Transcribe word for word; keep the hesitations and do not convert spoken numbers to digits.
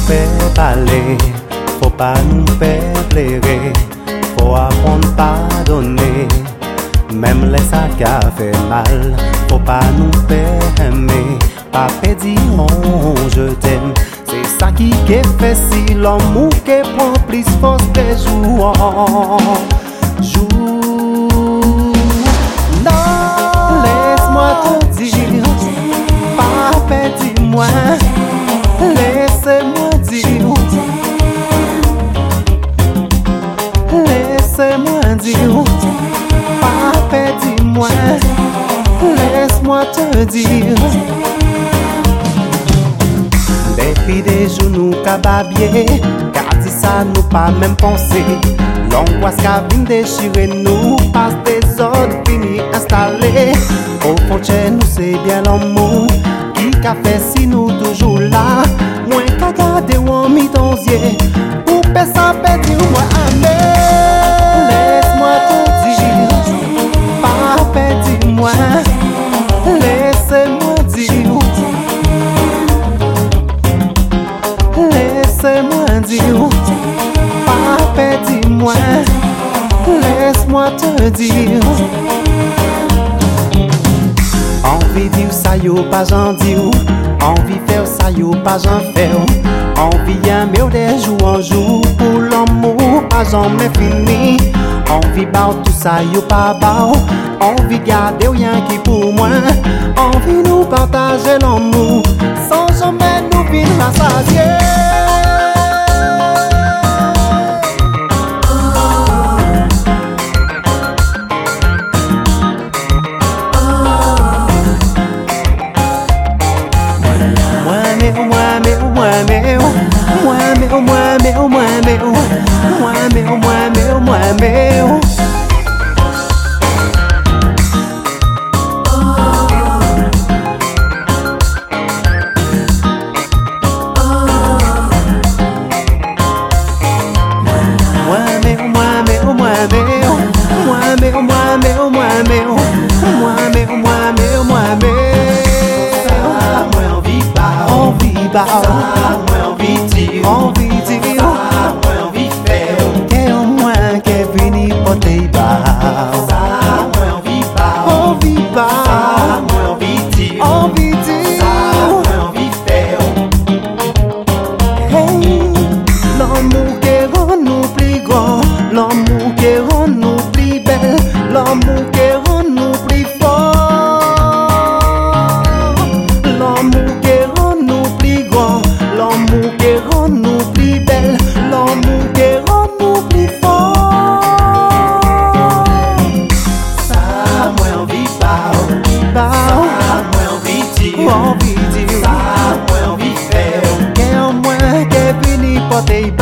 faire parler, faut pas nous faire pleurer, faut apprendre à pardonner. Même les sacs à fait mal, faut pas nous faire aimer. Pas dire non, je t'aime. C'est ça qui fait si l'amour qui prend plus force des jours. Jour. Non, laisse-moi te dire, pas dis-moi, laisse-moi dire, laisse-moi dire, pas dis-moi, laisse-moi te dire. Depuis des jours nous cababier, car dit ça nous pas même penser. L'angoisse qu'a vient déchirer nous, passe des ordres finis installés. Au fond chez nous c'est bien l'amour qui qu'a fait si nous toujours là. Moins qu'à garder ou en mi-tonzier, pour personne perdre moi amer. Laisse-moi te dire, pas perdre moi, laisse-moi dire. Laisse-moi dire, pas dis-moi, laisse-moi te dire. Envie dire ça yo pas j'en dire, envie faire ça yo pas j'en faire. Envie aimer des jours en jour pour l'amour pas jamais fini. Envie bar tout ça yo pas bar, envie garder rien qui pour moi. Envie nous partager l'amour sans jamais nous venir rassasier. Envie dire, ça moi envie faire, qu'est-ce moins qu'est fini pour tes